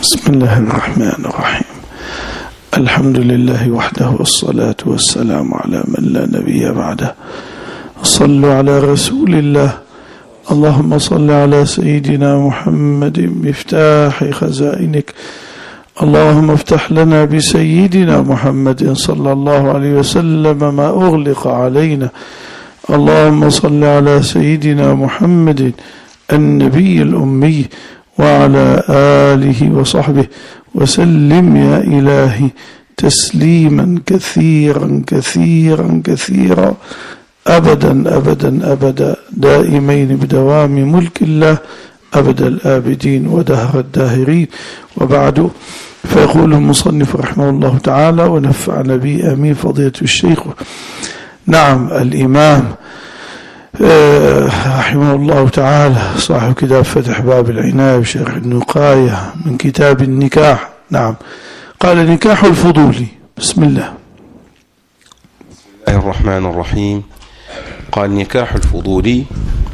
بسم الله الرحمن الرحيم. الحمد لله وحده والصلاة والسلام على من لا نبي بعده. صلوا على رسول الله. اللهم صل على سيدنا محمد مفتاح خزائنك. اللهم افتح لنا بسيدنا محمد صلى الله عليه وسلم ما أغلق علينا. اللهم صل على سيدنا محمد النبي الأمي وعلى آله وصحبه وسلم يا إلهي تسليما كثيرا كثيرا كثيرا أبدا أبدا أبدا دائمين بدوام ملك الله أبد الآبدين ودهر الداهرين. وبعد، فيقول المصنف رحمه الله تعالى ونفعنا به آمين فضيلة الشيخ نعم الإمام رحمه الله تعالى صاحب كتاب فتح باب العناية بشرح النقاية من كتاب النكاح. نعم، قال نكاح الفضولي. بسم الله. بسم الله الرحمن الرحيم. قال نكاح الفضولي.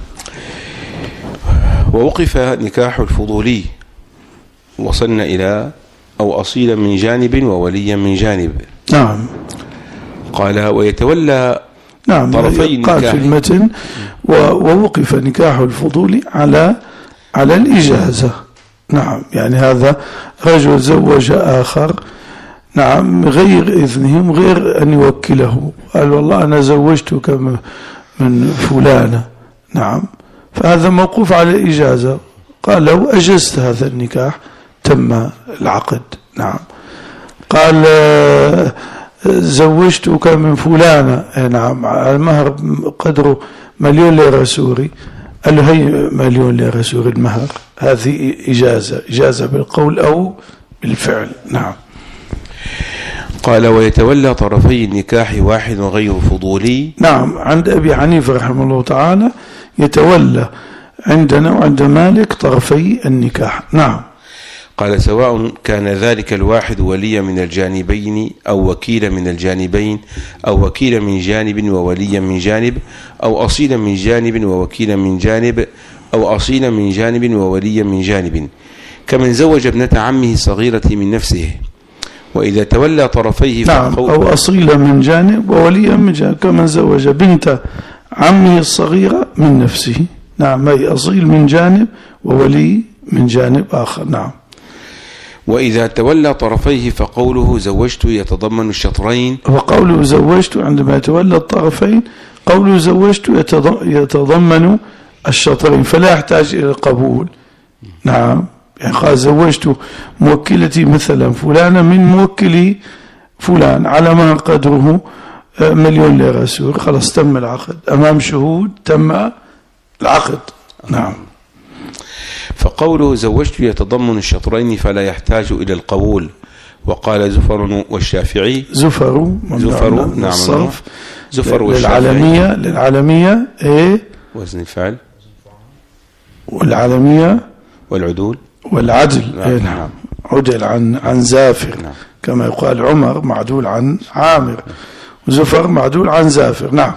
ووقف نكاح الفضولي وصلنا إلى أو أصيلا من جانب ووليا من جانب. نعم. قال ويتولى نعم طرفي النكاح. قال في المتن ووقف نكاح الفضول على الإجازة. نعم، يعني هذا رجل زوج آخر نعم غير إذنهم، غير أن يوكله، قال والله أنا زوجتك من فلانة. نعم، فهذا موقوف على الإجازة. قال لو أجزت هذا النكاح تم العقد. نعم. قال زوجتك من فلانة نعم المهر قدره 1,000,000 ليرة سوري. قال له هي 1,000,000 ليرة سوري المهر. هذه إجازة بالقول أو بالفعل. نعم. قال ويتولى طرفي النكاح واحد غير فضولي. نعم، عند أبي حنيفة رحمه الله تعالى يتولى عندنا وعند مالك طرفي النكاح. نعم. قال سواء كان ذلك الواحد وليا من الجانبين أو وكيلا من الجانبين أو وكيلا من جانب ووليا من جانب أو أصيلا من جانب ووكيلا من جانب أو أصيلا من جانب ووليا من جانب، كمن زوج ابنة عمه الصغيرة من نفسه. وإذا تولى طرفيه نعم، أو أصيلا من جانب ووليا من جانب، كمن زوج بنت عمه الصغيرة من نفسه. نعم، أي أصيل من جانب وولي من جانب آخر. نعم. وإذا تولى طرفيه فقوله زوجت يتضمن الشطرين. وقوله زوجت عندما يتولى الطرفين قوله زوجت يتضمن الشطرين، فلا يحتاج إلى القبول. نعم، يعني قال زوجت موكلتي مثلا فلانة من موكلي فلان على ما قدره 1,000,000 ليرة سوري، خلاص تم العقد أمام شهود، تم العقد. نعم. فقوله زوجت يتضمن الشطرين فلا يحتاج إلى القبول. وقال زفر والشافعي زفر نعم الصرف زفر للعالمية ايه وزن الفعل والعالمية والعدول والعدل. نعم. عدل عن زافر. نعم. كما يقال عمر معدول عن عامر وزفر معدول عن زافر. نعم.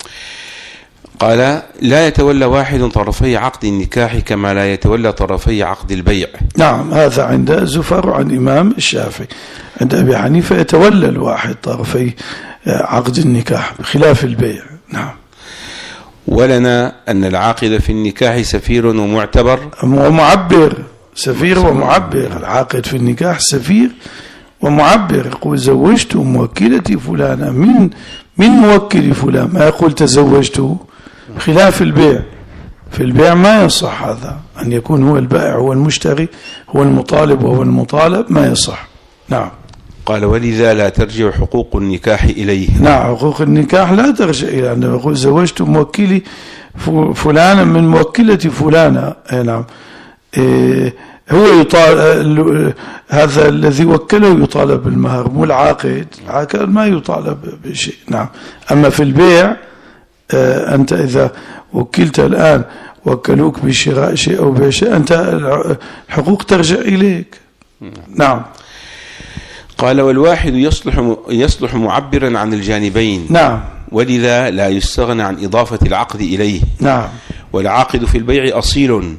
قال لا يتولى واحد طرفي عقد النكاح كما لا يتولى طرفي عقد البيع. نعم، هذا عند زفر عن الإمام الشافعي. عند أبي حنيفة يتولى الواحد طرفي عقد النكاح بخلاف البيع. نعم. ولنا أن العاقد في النكاح سفير ومعتبر ومعبر. سفير ومعبر. العاقد في النكاح سفير ومعبر. يقول زوجت موكلتي فلانة من موكل فلان، ما يقول تزوجته، خلاف البيع. في البيع ما يصح هذا، أن يكون هو البائع هو المشتري هو المطالب وهو المطالب، ما يصح. نعم. قال ولذا لا ترجع حقوق النكاح إليه. نعم، حقوق النكاح لا ترجع إليه. أنه يقول زوجت موكلي فلانا من موكلة فلانة. نعم. هو يطالب، هذا الذي وكله يطالب بالمهر، مو العاقد. العاقد ما يطالب بشيء. نعم. أما في البيع أنت إذا وكلت الآن وكلوك بشراء شيء أو بيع شيء، أنت الحقوق ترجع إليك. نعم. قال والواحد يصلح معبرا عن الجانبين. نعم. ولذا لا يستغنى عن إضافة العقد إليه. نعم. والعاقد في البيع أصيل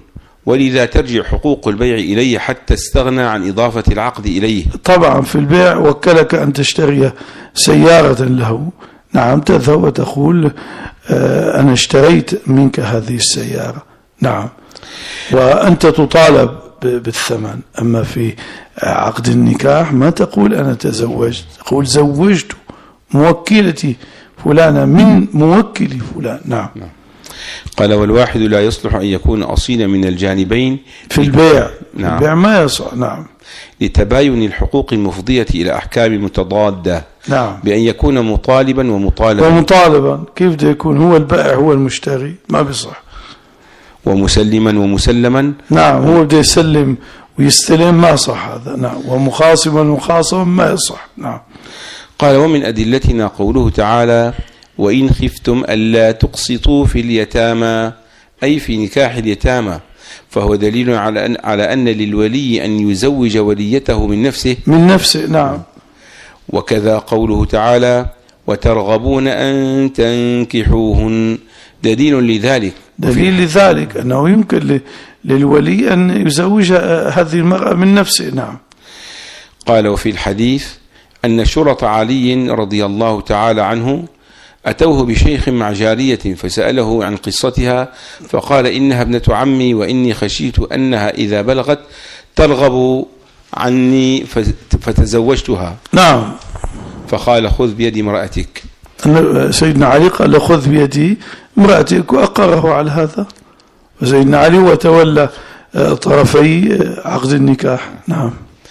ولذا ترجع حقوق البيع إليه حتى استغنى عن إضافة العقد إليه. طبعا في البيع وكلك أن تشتري سيارة له، نعم، تذهب وتقول أنا اشتريت منك هذه السيارة، نعم، وأنت تطالب بالثمن. أما في عقد النكاح ما تقول أنا تزوجت، تقول زوجت موكلتي فلانة من موكلي فلان. نعم. قال والواحد لا يصلح أن يكون أصيلا من الجانبين في البيع. نعم. البيع ما يصح. نعم. لتباين الحقوق المفضية إلى أحكام متضادة. نعم. بأن يكون مطالبا ومطالبا كيف ده يكون؟ هو البائع هو المشتري، ما بيصح. ومسلما ومسلما. نعم، هو بده يسلم ويستلم، ما صح هذا. نعم. ومخاصما ما يصح. نعم. قال ومن أدلتنا قوله تعالى وإن خفتم ألا تقسطوا في اليتامى، أي في نكاح اليتامى، فهو دليل على أن للولي أن يزوج وليته من نفسه. نعم. وكذا قوله تعالى وترغبون أن تنكحوهن، دليل لذلك أنه يمكن للولي أن يزوج هذه المرأة من نفسه. نعم. قال وفي الحديث أن شرط علي رضي الله تعالى عنه أتوه بشيخ مع جارية فسأله عن قصتها، فقال إنها ابنة عمي وإني خشيت أنها إذا بلغت ترغب عني فتزوجتها. نعم. فقال خذ بيد امرأتك. سيدنا علي قال خذ بيدي امرأتك وأقره على هذا، وسيدنا علي وتولى طرفي عقد النكاح. نعم.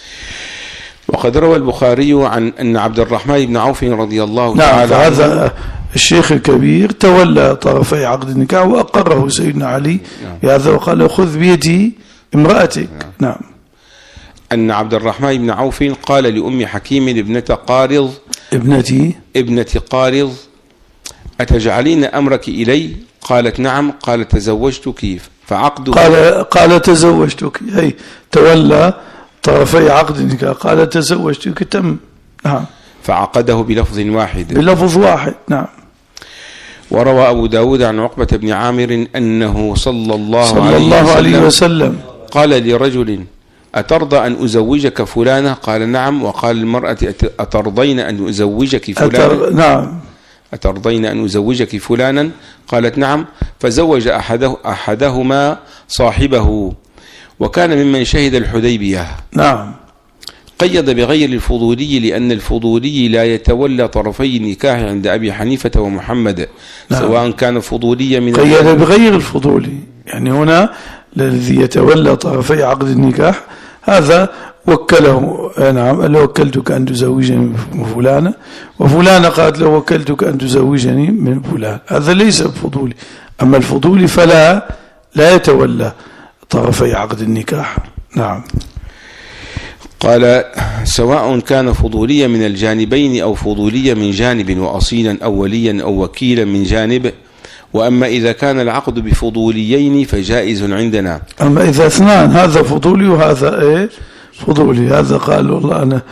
وقد روى البخاري عن أن عبد الرحمن بن عوف رضي الله تعالى عنه، هذا الشيخ الكبير تولى طرفي عقد النكاح وأقره سيدنا علي بهذا وقال خذ بيدي امرأتك. نعم. أن عبد الرحمن بن عوف قال لأم حكيم ابنة قارض أتجعلين أمرك إلي؟ قالت نعم. قال تزوجتك فعقدها. قال تزوجتك، أي تولى طرفي عقد النكاح، قال تزوجتك، تم. نعم. فعقده بلفظ واحد. نعم. وروى أبو داود عن عقبة بن عامر أنه صلى الله عليه وسلم قال لرجل أترضى أن أزوجك فلانة؟ قال نعم. وقال المرأة أترضين أن أزوجك فلانا؟ نعم. أترضين أن أزوجك فلانا؟ قالت نعم. فزوج أحدهما صاحبه، وكان ممن شهد الحديبية. نعم. قيد بغير الفضولي لأن الفضولي لا يتولى طرفي النكاح عند أبي حنيفة ومحمد. نعم. سواء كان فضوليا من قيد بغير الفضولي، يعني هنا الذي يتولى طرفي عقد النكاح هذا وكله. نعم. لو وكلتك أن تزوجني من فلانة، وفلانة قالت لو وكلتك أن تزوجني من فلان، هذا ليس بفضولي. أما الفضولي فلا يتولى طرفي عقد النكاح. نعم. قال سواء كان فضوليا من الجانبين أو فضوليا من جانب وأصيلا أو وليا أو وكيلا من جانب. وأما إذا كان العقد بفضوليين فجائز عندنا. أما إذا اثنان، هذا فضولي وهذا فضولي، هذا قال والله أنا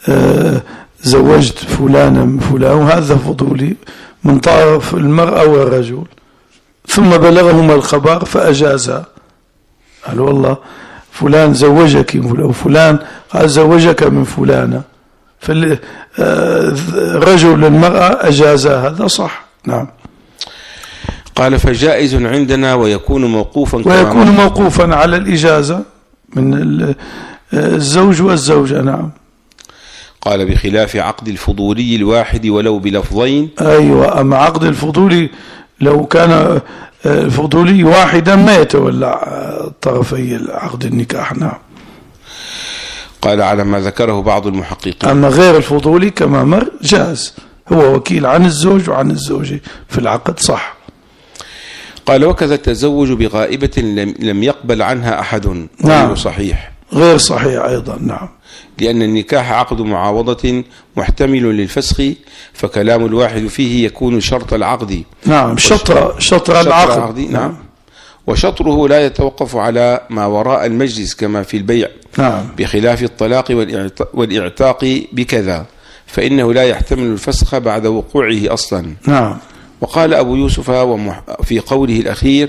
زوجت فلانا من فلان، وهذا فضولي من طرف المرأة والرجل، ثم بلغهما الخبر فأجازها، قال والله فلان زوجك من فلان، وفلان قال زوجك من فلانة، فالرجل للمرأة أجازها، هذا صح. نعم. قال فجائز عندنا ويكون موقوفا على الإجازة من الزوج والزوجة. نعم. قال بخلاف عقد الفضولي الواحد ولو بلفظين. أيوة. أما عقد الفضولي لو كان الفضولي واحدا ما يتولى طرفي عقد النكاح. نعم. قال على ما ذكره بعض المحققين. أما غير الفضولي كما مر جاز، هو وكيل عن الزوج وعن الزوجة في العقد، صح. قال وكذا التزوج بغائبة لم يقبل عنها أحد. نعم. غير صحيح أيضا. نعم. لأن النكاح عقد معاوضة محتمل للفسخ، فكلام الواحد فيه يكون شرط العقد. نعم. شطر العقد. نعم. وشطره لا يتوقف على ما وراء المجلس كما في البيع. نعم. بخلاف الطلاق والإعتاق بكذا، فإنه لا يحتمل الفسخ بعد وقوعه أصلا. نعم. وقال أبو يوسف في قوله الأخير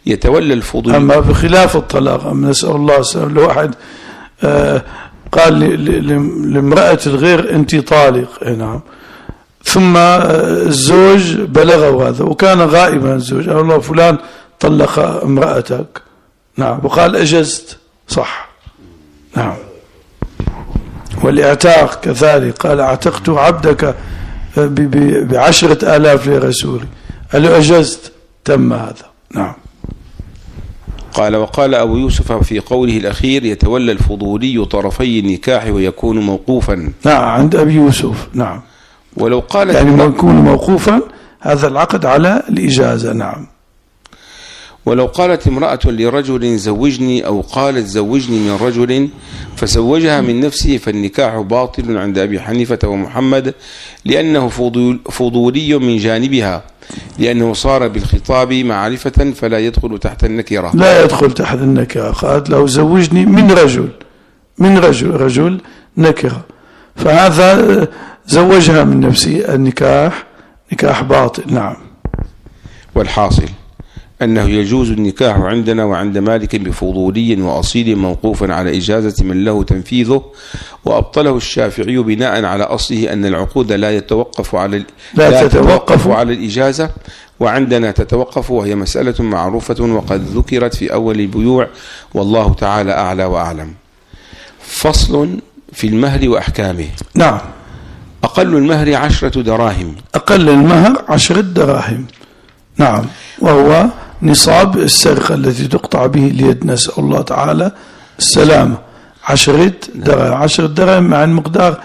يتولى الفضولي. أما بخلاف الطلاق، نسأل الله السلامة، لو واحد قال لامرأة الغير أنت طالق، نعم، ثم الزوج بلغه هذا وكان غائبا الزوج، قال الله فلان طلق امرأتك، نعم، وقال أجزت، صح، نعم. والاعتاق كذلك، قال اعتقت عبدك ب10,000 لرسولي، قال له أجزت، تم هذا، نعم. قال وقال أبو يوسف في قوله الأخير يتولى الفضولي طرفي النكاح ويكون موقوفا. نعم، عند أبي يوسف، نعم. ولو قالت يعني ما يكون موقوفا هذا العقد على الإجازة، نعم. ولو قالت امرأة لرجل زوجني أو قالت زوجني من رجل فزوجها من نفسه فالنكاح باطل عند أبي حنيفة ومحمد، لأنه فضولي من جانبها، لأنه صار بالخطاب معرفة فلا يدخل تحت النكرة. لا يدخل تحت النكرة. قالت له زوجني من رجل نكرة، فهذا زوجها من نفسه، النكاح نكاح باطل، نعم. والحاصل أنه يجوز النكاح عندنا وعند مالك بفضولي وأصيل موقوفا على إجازة من له تنفيذه، وأبطله الشافعي بناء على أصله أن العقود لا تتوقف على الإجازة، وعندنا تتوقف، وهي مسألة معروفة وقد ذكرت في أول البيوع، والله تعالى أعلى وأعلم. فصل في المهر وأحكامه. نعم. أقل المهر 10 دراهم. أقل المهر 10 دراهم، نعم، وهو نصاب السرقة التي تقطع به اليد، نسأل الله تعالى السلامة. 10 دراهم، 10 دراهم مع المقدار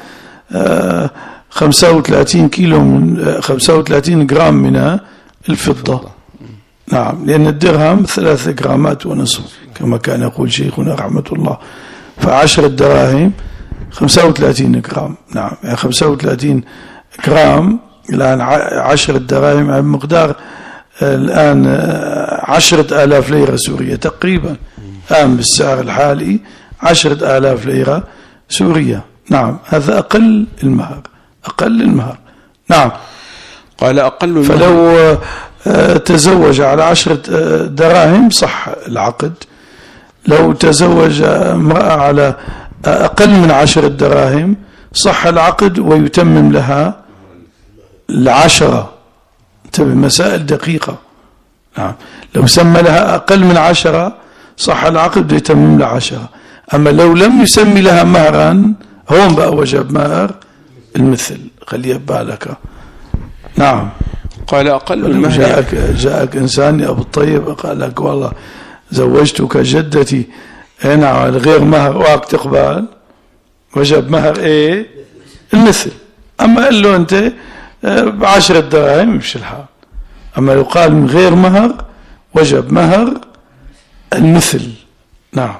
35 كيلو من 35 جرام من الفضة، نعم، لأن الدرهم 3 جرامات ونصف كما كان يقول شيخنا رحمة الله، ف10 دراهم 35 جرام، نعم، يعني 35 جرام الآن 10 دراهم على مقدار الآن 10,000 ليرة سورية تقريبا، الآن بالسعر الحالي 10,000 ليرة سورية، نعم. هذا أقل المهر، نعم. قال أقل المهر. فلو تزوج على 10 دراهم صح العقد، لو تزوج امرأة على أقل من 10 دراهم صح العقد ويتمم لها 10. انتبه، مسائل دقيقة، نعم. لو سمى لها أقل من 10 صح العقد ويتمم لها 10. أما لو لم يسمي لها مهرا هون بقى وجب مهر المثل، خليه ببالك، نعم. قال أقل المهر. جاءك إنسان يا أبو الطيب قال لك والله زوجتك جدتي هنا على غير مهر واك تقبل، وجب مهر ايه المثل. أما قال له أنت 10 دراهم يمشي الحال. أما يقال من غير مهر وجب مهر المثل، نعم.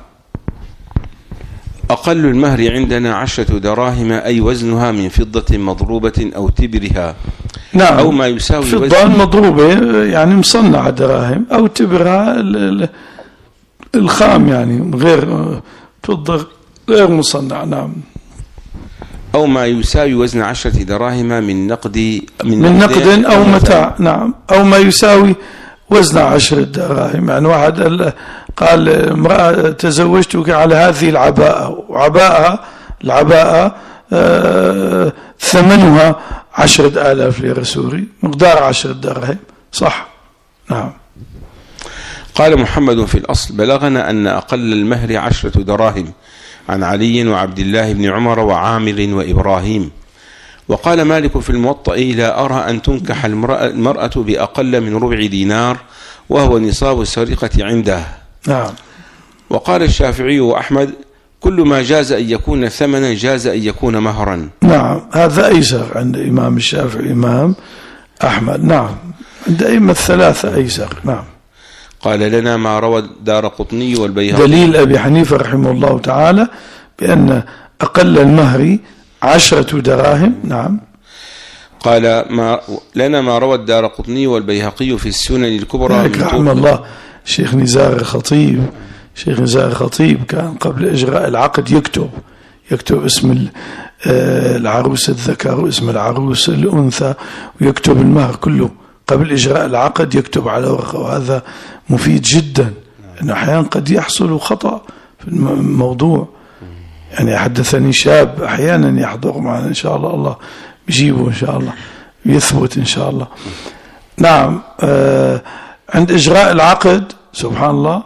أقل المهر عندنا 10 دراهم، أي وزنها من فضة مضروبة أو تبرها، نعم، أو ما يساوي فضة مضروبة يعني مصنعة دراهم، أو تبرها الخام يعني غير فضة غير مصنعة، نعم. أو ما يساوي وزن 10 دراهم من نقد أو متاع، نعم. أو ما يساوي وزن 10 دراهم، يعني واحد قال امرأة تزوجتك على هذه العباءة، العباءة ثمنها 10,000 ليرة سوري، مقدار 10 دراهم، صح، نعم. قال محمد في الأصل بلغنا أن أقل المهر 10 دراهم عن علي وعبد الله بن عمر وعامر وإبراهيم. وقال مالك في الموطأ لا أرى أن تنكح المرأة بأقل من ربع دينار، وهو نصاب السرقة عنده، نعم. وقال الشافعي وأحمد كل ما جاز أن يكون ثمنا جاز أن يكون مهرا، نعم. هذا أيسر عند إمام الشافعي إمام أحمد، نعم. عند أئمة الثلاثة أيسر، نعم. قال لنا ما روى الدارقطني والبيهقي. دليل أبي حنيفة رحمه الله تعالى بأن أقل المهر 10 دراهم، نعم. قال لنا ما روى الدارقطني والبيهقي في السنن الكبرى. رحمه الله شيخ نزار الخطيب كان قبل إجراء العقد يكتب اسم العروس الذكر واسم العروس الأنثى، ويكتب المهر كله قبل إجراء العقد يكتب على ورقة، وهذا مفيد جدا، أنه أحيانا قد يحصل خطأ في الموضوع. يعني حدثني شاب أحيانا يحضر معنا، إن شاء الله بيجيبه إن شاء الله يثبت إن شاء الله. نعم. عند إجراء العقد سبحان الله،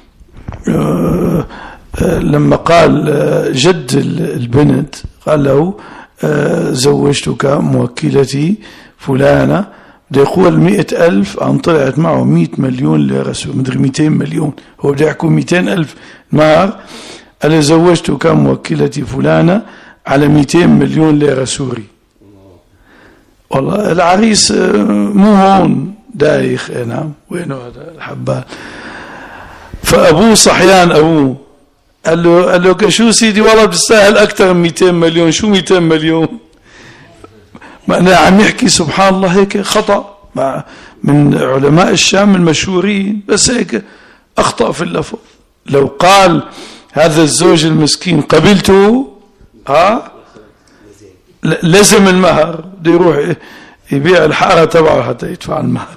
لما قال جد البنت قال له زوجتك موكلتي فلانة، بده يقول 100,000 أن طلعت معه 100 مليون ليرة، مدري 200 مليون، هو بده يحكوا 200,000 مهر. قال زوجتك موكلتي فلانة على 200 مليون ليرة سوري. والله العريس مو هون دايخ. نعم. وينه هذا الحبال؟ فأبوه صحيان، أبوه قال له شو سيدي والله بتستاهل أكثر من 200 مليون. شو 200 مليون؟ أنا عم يحكي سبحان الله هيك خطأ من علماء الشام المشهورين، بس هيك أخطأ في اللفظ. لو قال هذا الزوج المسكين قبلته لزم المهر، بده يروح يبيع الحارة تبعه حتى يدفع المهر.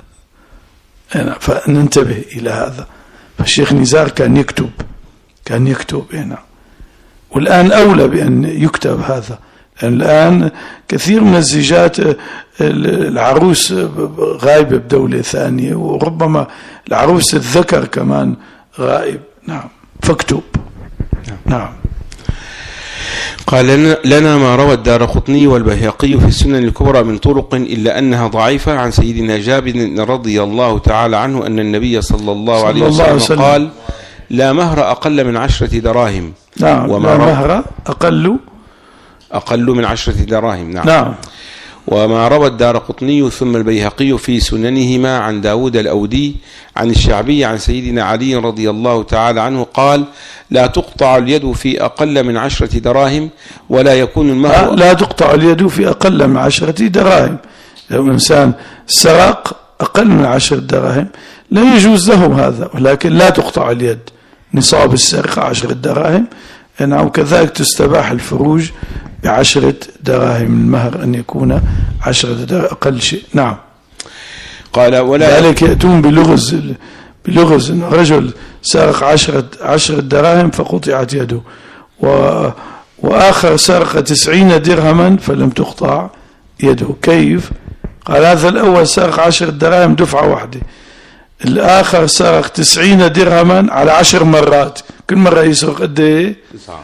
فننتبه إلى هذا. فالشيخ نزار كان يكتب هنا، والآن أولى بأن يكتب هذا. الآن كثير من الزيجات العروس غايبة بدولة ثانية، وربما العروس الذكر كمان غائب. نعم. فاكتب. نعم. قال لنا ما روى الدارقطني والبيهقي في السنن الكبرى من طرق إلا أنها ضعيفة عن سيدنا جابر رضي الله تعالى عنه أن النبي صلى الله عليه وسلم قال لا مهر أقل من 10 دراهم. نعم. وما مهر أقل من 10 دراهم. نعم. نعم. وما روى الدارقطني ثم البيهقي في سننهما عن داود الأودي عن الشعبي عن سيدنا علي رضي الله تعالى عنه قال لا تقطع اليد في أقل من 10 دراهم ولا يكون المهر. لا تقطع اليد في أقل من 10 دراهم. لو إنسان سرق أقل من 10 دراهم لا يجوز له هذا، ولكن لا تقطع اليد. نصاب السرقة 10 دراهم. نعم. كذلك تستباح الفروج ب10 دراهم، المهر أن يكون 10 دراهم أقل شيء. نعم. قال ولا ذلك يأتون بلغز إن رجل سرق 10 دراهم فقطعت يده، وآخر سرق 90 درهما فلم تقطع يده. كيف؟ قال هذا الأول سرق 10 دراهم دفعة واحدة، الآخر سرق 90 درهما على 10 مرات، كل مرة يسرق قد ايه؟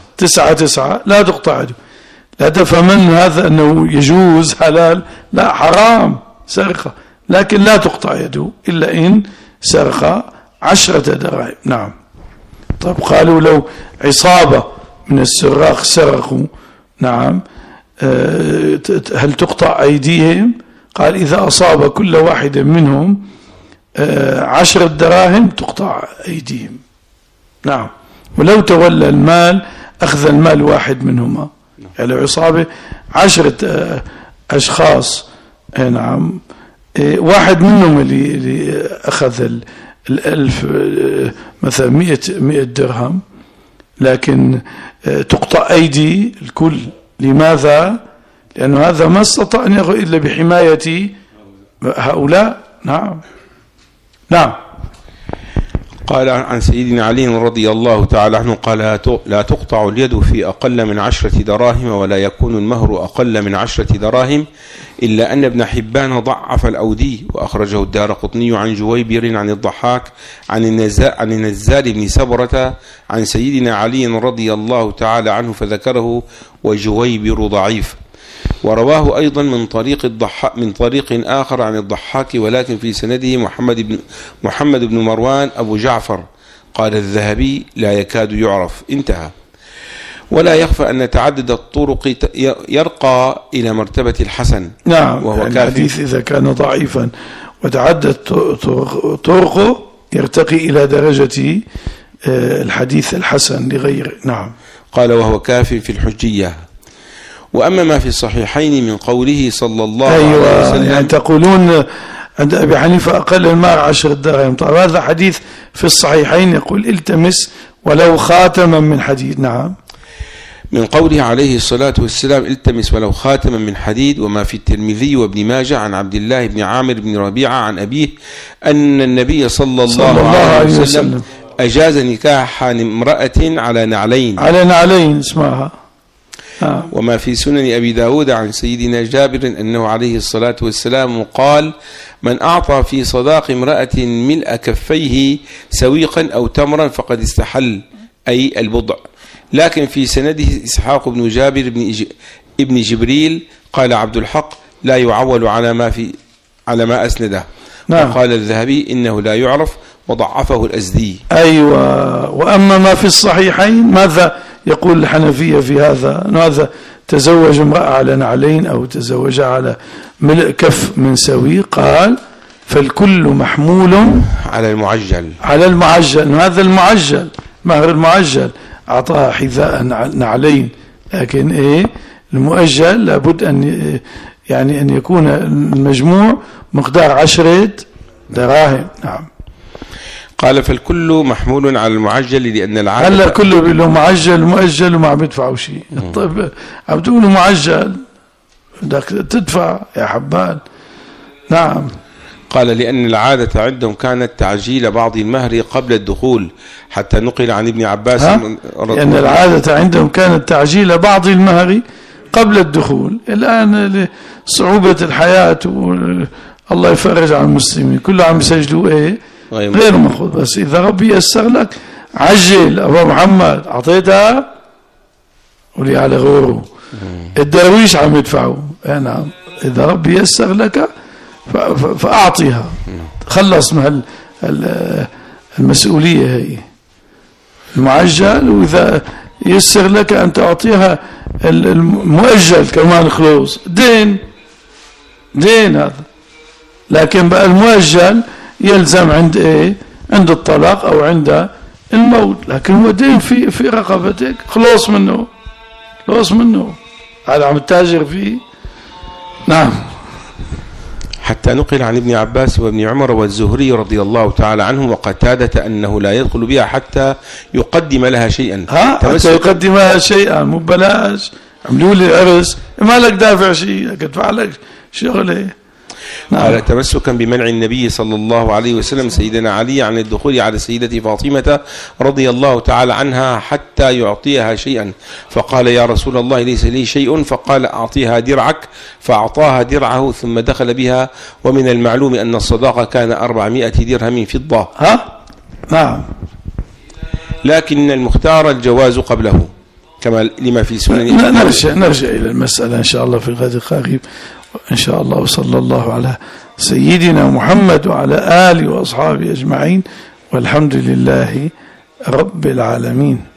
9 لا تقطع يده. لا تفهمن هذا أنه يجوز حلال، لا حرام سرقة، لكن لا تقطع يده إلا إن سرق 10 دراهم. نعم. طيب قالوا لو عصابة من السراق سرقوا، نعم، هل تقطع أيديهم؟ قال إذا أصاب كل واحد منهم 10 دراهم تقطع أيديهم. نعم. ولو تولى المال أخذ المال واحد منهما، يعني عصابة 10 أشخاص، نعم، واحد منهم اللي أخذ 1000 مثلا 100 درهم، لكن تقطع أيدي الكل. لماذا؟ لأنه هذا ما استطاع أن يأخذ إلا بحماية هؤلاء. نعم. نعم. قال عن سيدنا علي رضي الله تعالى عنه قال لا تقطع اليد في أقل من 10 دراهم ولا يكون المهر أقل من 10 دراهم، إلا أن ابن حبان ضعف الأودي، وأخرجه الدارقطني عن جويبر عن الضحاك عن النزال بن سبرة عن سيدنا علي رضي الله تعالى عنه فذكره، وجويبر ضعيف. ورواه أيضا من طريق آخر عن الضحاك، ولكن في سنده محمد بن مروان أبو جعفر. قال الذهبي لا يكاد يعرف. انتهى. ولا يخفى أن تعدد الطرق يرقى إلى مرتبة الحسن. نعم. وهو يعني الحديث إذا كان ضعيفا وتعدد طرقه يرتقي إلى درجة الحديث الحسن لغيره. نعم. قال وهو كاف في الحجية. وأما ما في الصحيحين من قوله صلى الله عليه وسلم، يعني تقولون عند أبي حنيفة أقل المهر 10 دراهم. طيب هذا حديث في الصحيحين يقول التمس ولو خاتما من حديد. نعم. من قوله عليه الصلاة والسلام: التمس ولو خاتما من حديد. وما في الترمذي وابن ماجه عن عبد الله بن عامر بن ربيعة عن أبيه أن النبي صلى الله عليه وسلم أجاز نكاح امرأة على نعلين. على نعلين اسمها. وما في سنن أبي داود عن سيدنا جابر أنه عليه الصلاة والسلام قال: من أعطى في صداق امرأة ملء كفيه سويقا أو تمرا فقد استحل، أي البضع. لكن في سنده إسحاق بن جابر ابن جبريل. قال عبد الحق: لا يعول على ما أسنده. نعم. وقال الذهبي: إنه لا يعرف، وضعفه الأزدي. أيوة. وأما ما في الصحيحين ماذا يقول الحنفية في هذا؟ أنه هذا تزوج امرأة على نعلين أو تزوج على ملء كف من سوي. قال: فالكل محمول على المعجل. على المعجل. هذا المعجل، مهر المعجل، أعطاها حذاء نعلين، لكن المؤجل لابد أن يكون المجموع مقدار 10 دراهم. نعم. قال: فالكل محمول على المعجل لأن العادة. هلا كله له معجل مؤجل وما عم يدفعوا شيء. طيب عم تقولوا معجل، بدك تدفع يا حبان. نعم. قال: لأن العادة عندهم كانت تعجيل بعض المهر قبل الدخول، حتى نقل عن ابن عباس. لأن العادة عندهم كانت تعجيل بعض المهر قبل الدخول. الآن صعوبة الحياة الله يفرج عن المسلمين، كله عم يسجلوا غير مأخوذ. بس إذا ربي يسر لك عجل. أبو محمد أعطيتها ولي على غيره. الدرويش عم يدفعوا. نعم. إذا ربي يسر لك فأعطيها، خلص من المسؤولية هي المعجل. وإذا يسر لك أن تعطيها المؤجل كمان خلوص دين هذا. لكن بقى المؤجل يلزم عند عند الطلاق أو عند الموت، لكن هو دين في رقبتك، خلص منه هذا عم التاجر فيه. نعم. حتى نقل عن ابن عباس وابن عمر والزهري رضي الله تعالى عنهم وقتادة أنه لا يدخل بها حتى يقدم لها شيئا. حتى يقدم لها شيئا، مو بلاش عملوا لي عرس ما لك دافع شيء، ادفع لك شغله. قال: تمسكا بمنع النبي صلى الله عليه وسلم سيدنا علي عن الدخول على سيدتي فاطمة رضي الله تعالى عنها حتى يعطيها شيئا، فقال: يا رسول الله ليس لي شيء. فقال: أعطيها درعك. فأعطاها درعه ثم دخل بها. ومن المعلوم أن الصداقة كان 400 درهم فضة. نعم. لكن المختار الجواز قبله كما لما في سنن. نرجع إلى المسألة إن شاء الله في الغد القريب إن شاء الله. وصلى الله على سيدنا محمد وعلى آله وأصحابه أجمعين، والحمد لله رب العالمين.